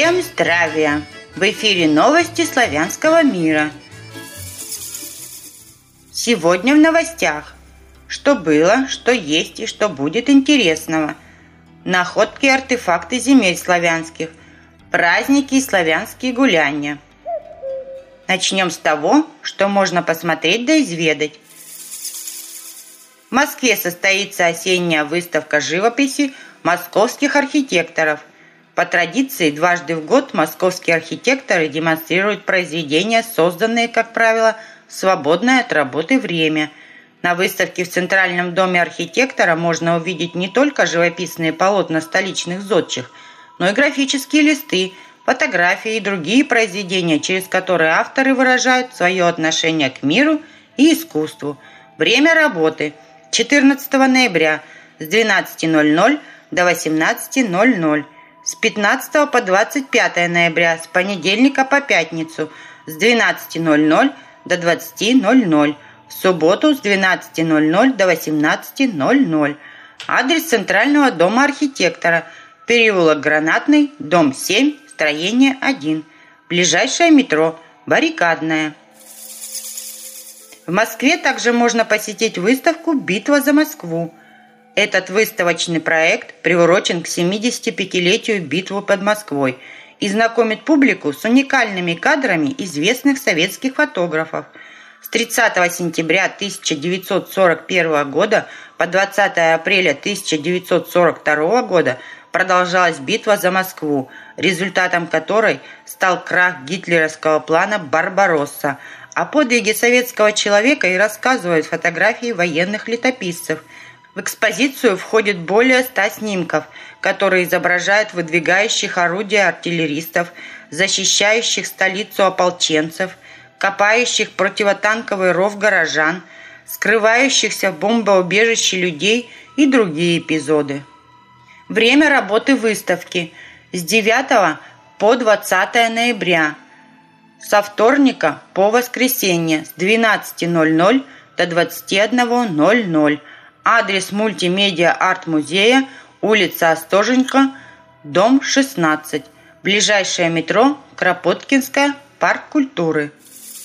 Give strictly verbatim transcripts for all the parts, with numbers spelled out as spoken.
Всем здравия! В эфире новости славянского мира. Сегодня в новостях. Что было, что есть и что будет интересного. Находки и артефакты земель славянских. Праздники и славянские гуляния. Начнем с того, что можно посмотреть да изведать. В Москве состоится осенняя выставка живописи московских архитекторов. По традиции, дважды в год московские архитекторы демонстрируют произведения, созданные, как правило, в свободное от работы время. На выставке в Центральном доме архитектора можно увидеть не только живописные полотна столичных зодчих, но и графические листы, фотографии и другие произведения, через которые авторы выражают свое отношение к миру и искусству. Время работы – четырнадцатого ноября с двенадцати ноль-ноль до восемнадцати ноль-ноль. С пятнадцатого по двадцать пятое ноября, с понедельника по пятницу, с двенадцати ноль-ноль до двадцати ноль-ноль. В субботу с двенадцати ноль-ноль до восемнадцати ноль-ноль. Адрес Центрального дома архитектора. Переулок Гранатный, дом семь, строение один. Ближайшее метро Баррикадное. В Москве также можно посетить выставку «Битва за Москву». Этот выставочный проект приурочен к семидесятипятилетию битвы под Москвой и знакомит публику с уникальными кадрами известных советских фотографов. С тридцатого сентября тысяча девятьсот сорок первого года по двадцатое апреля тысяча девятьсот сорок второго года продолжалась битва за Москву, результатом которой стал крах гитлеровского плана «Барбаросса». О подвиге советского человека и рассказывают фотографии военных летописцев. В экспозицию входит более ста снимков, которые изображают выдвигающих орудия артиллеристов, защищающих столицу ополченцев, копающих противотанковый ров горожан, скрывающихся в бомбоубежище людей и другие эпизоды. Время работы выставки с девятого по двадцатое ноября, со вторника по воскресенье с двенадцати ноль-ноль до двадцати одного ноль-ноль. Адрес мультимедиа-арт-музея, улица Остоженко, дом шестнадцать. Ближайшее метро Кропоткинская, парк культуры.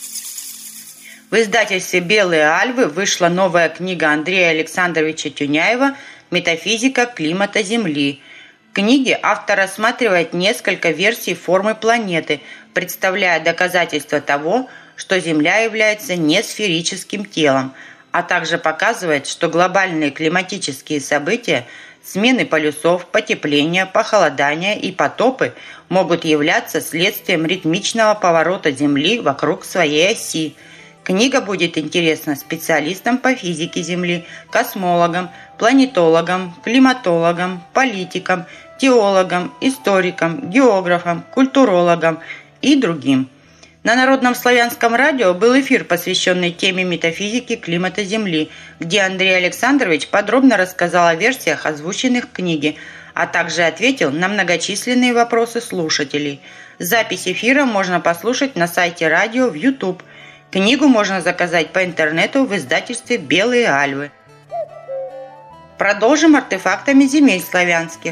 В издательстве «Белые альвы» вышла новая книга Андрея Александровича Тюняева «Метафизика климата Земли». В книге автор рассматривает несколько версий формы планеты, представляя доказательства того, что Земля является не сферическим телом, а также показывает, что глобальные климатические события, смены полюсов, потепления, похолодания и потопы могут являться следствием ритмичного поворота Земли вокруг своей оси. Книга будет интересна специалистам по физике Земли, космологам, планетологам, климатологам, политикам, теологам, историкам, географам, культурологам и другим. На Народном славянском радио был эфир, посвященный теме метафизики климата Земли, где Андрей Александрович подробно рассказал о версиях, озвученных в книге, а также ответил на многочисленные вопросы слушателей. Запись эфира можно послушать на сайте радио в YouTube. Книгу можно заказать по интернету в издательстве «Белые альвы». Продолжим артефактами земель славянских.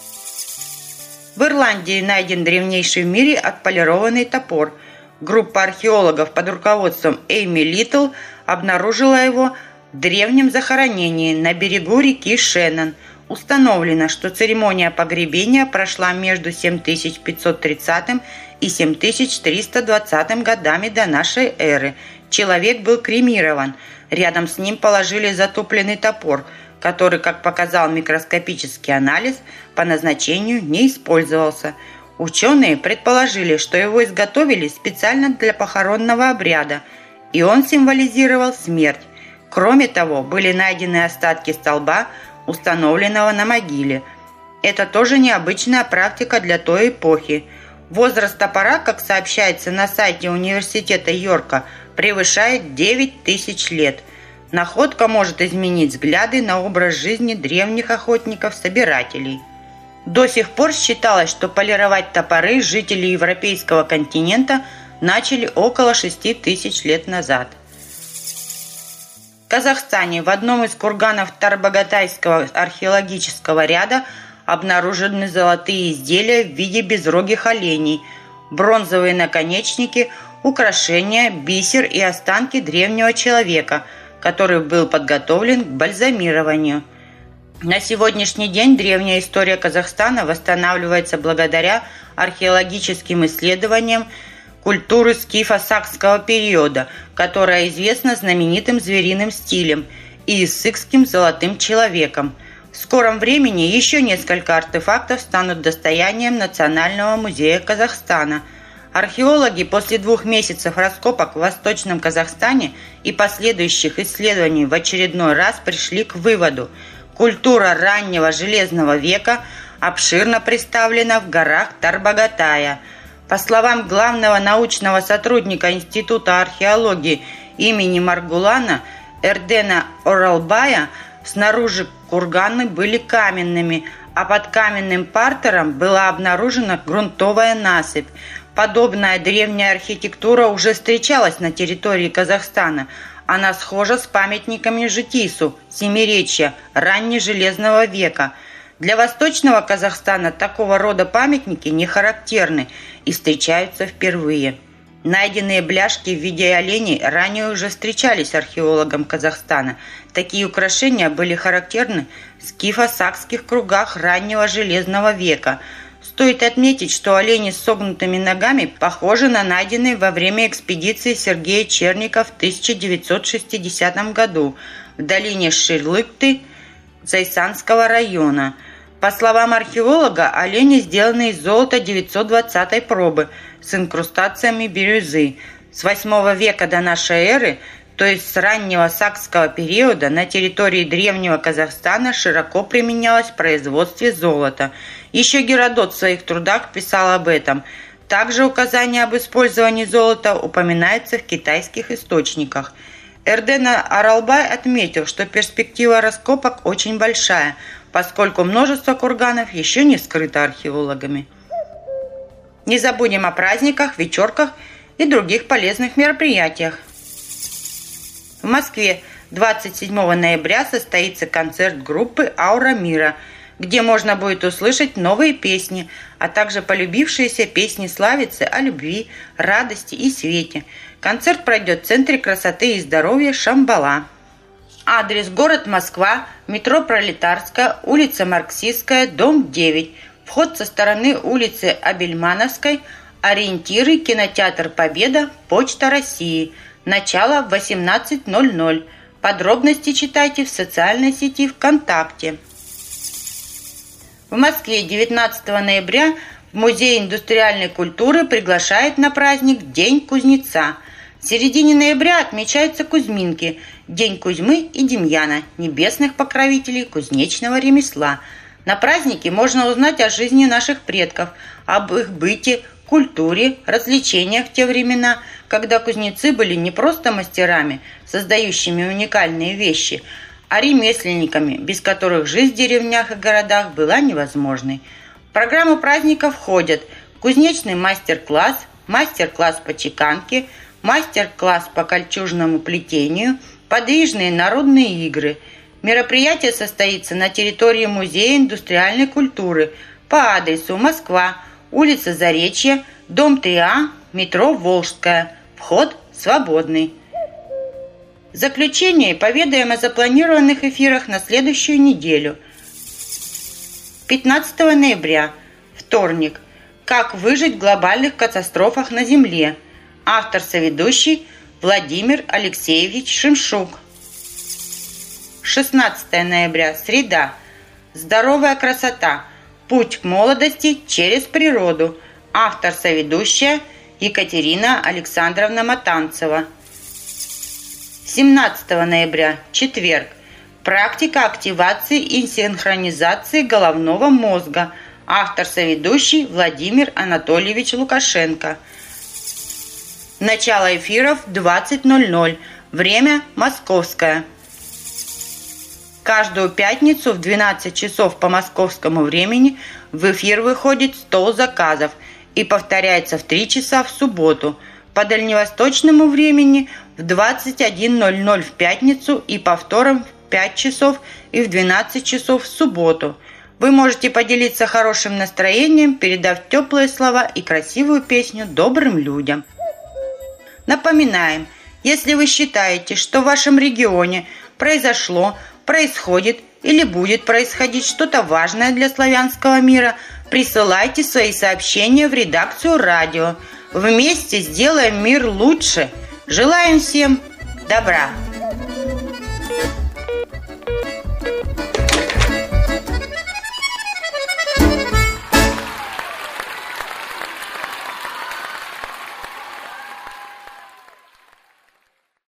В Ирландии найден древнейший в мире отполированный топор. Группа археологов под руководством Эйми Литл обнаружила его в древнем захоронении на берегу реки Шеннон. Установлено, что церемония погребения прошла между семь тысяч пятьсот тридцатым и семь тысяч триста двадцатым годами до нашей эры. Человек был кремирован. Рядом с ним положили затупленный топор, который, как показал микроскопический анализ, по назначению не использовался. Ученые предположили, что его изготовили специально для похоронного обряда, и он символизировал смерть. Кроме того, были найдены остатки столба, установленного на могиле. Это тоже необычная практика для той эпохи. Возраст топора, как сообщается на сайте университета Йорка, превышает девять тысяч лет. Находка может изменить взгляды на образ жизни древних охотников-собирателей. До сих пор считалось, что полировать топоры жители европейского континента начали около шести тысяч лет назад. В Казахстане в одном из курганов Тарбагатайского археологического ряда обнаружены золотые изделия в виде безрогих оленей, бронзовые наконечники, украшения, бисер и останки древнего человека, который был подготовлен к бальзамированию. На сегодняшний день древняя история Казахстана восстанавливается благодаря археологическим исследованиям культуры скифо-сакского периода, которая известна знаменитым звериным стилем и иссыкским золотым человеком. В скором времени еще несколько артефактов станут достоянием Национального музея Казахстана. Археологи после двух месяцев раскопок в Восточном Казахстане и последующих исследований в очередной раз пришли к выводу: культура раннего Железного века обширно представлена в горах Тарбагатая. По словам главного научного сотрудника Института археологии имени Маргулана Эрдена Оралбая, снаружи курганы были каменными, а под каменным партером была обнаружена грунтовая насыпь. Подобная древняя архитектура уже встречалась на территории Казахстана. Она схожа с памятниками Житису, Семиречья, раннежелезного века. Для Восточного Казахстана такого рода памятники не характерны и встречаются впервые. Найденные бляшки в виде оленей ранее уже встречались археологам Казахстана. Такие украшения были характерны в скифо-сакских кругах раннего Железного века. Стоит отметить, что олени с согнутыми ногами похожи на найденные во время экспедиции Сергея Черника в тысяча девятьсот шестидесятом году в долине Ширлыкты Зайсанского района. По словам археолога, олени сделаны из золота девятьсот двадцатой пробы с инкрустациями бирюзы. С восьмого века до нашей эры, то есть с раннего сакского периода, на территории древнего Казахстана широко применялось в производстве золота. Еще Геродот в своих трудах писал об этом. Также указание об использовании золота упоминается в китайских источниках. Эрдена Аралбай отметил, что перспектива раскопок очень большая, поскольку множество курганов еще не вскрыто археологами. Не забудем о праздниках, вечерках и других полезных мероприятиях. В Москве двадцать седьмого ноября состоится концерт группы «Аура мира», где можно будет услышать новые песни, а также полюбившиеся песни славицы о любви, радости и свете. Концерт пройдет в Центре красоты и здоровья «Шамбала». Адрес: город Москва, метро Пролетарская, улица Марксистская, дом девять. Вход со стороны улицы Абельмановской. Ориентиры: кинотеатр «Победа», Почта России. Начало в восемнадцать ноль ноль. Подробности читайте в социальной сети ВКонтакте. В Москве девятнадцатого ноября в Музей индустриальной культуры приглашает на праздник День кузнеца. В середине ноября отмечаются Кузьминки, День Кузьмы и Демьяна, небесных покровителей кузнечного ремесла. На празднике можно узнать о жизни наших предков, об их быте, культуре, развлечениях в те времена, когда кузнецы были не просто мастерами, создающими уникальные вещи, а ремесленниками, без которых жизнь в деревнях и городах была невозможной. В программу праздника входят кузнечный мастер-класс, мастер-класс по чеканке, мастер-класс по кольчужному плетению, подвижные народные игры. Мероприятие состоится на территории Музея индустриальной культуры по адресу Москва, улица Заречья, дом три А, метро Волжская. Вход свободный. В заключение поведаем о запланированных эфирах на следующую неделю. пятнадцатого ноября, вторник. Как выжить в глобальных катастрофах на Земле. Автор-соведущий Владимир Алексеевич Шимшук. шестнадцатого ноября, среда. Здоровая красота. Путь к молодости через природу. Автор-соведущая Екатерина Александровна Матанцева. семнадцатого ноября, четверг. Практика активации и синхронизации головного мозга. Автор-соведущий Владимир Анатольевич Лукашенко. Начало эфиров двадцать ноль ноль. Время московское. Каждую пятницу в двенадцать часов по московскому времени в эфир выходит «Стол заказов» и повторяется в три часа в субботу. По дальневосточному времени в двадцать один ноль ноль в пятницу и повтором в пять часов и в двенадцать часов в субботу. Вы можете поделиться хорошим настроением, передав теплые слова и красивую песню добрым людям. Напоминаем, если вы считаете, что в вашем регионе произошло, происходит или будет происходить что-то важное для славянского мира, присылайте свои сообщения в редакцию радио. Вместе сделаем мир лучше. Желаем всем добра!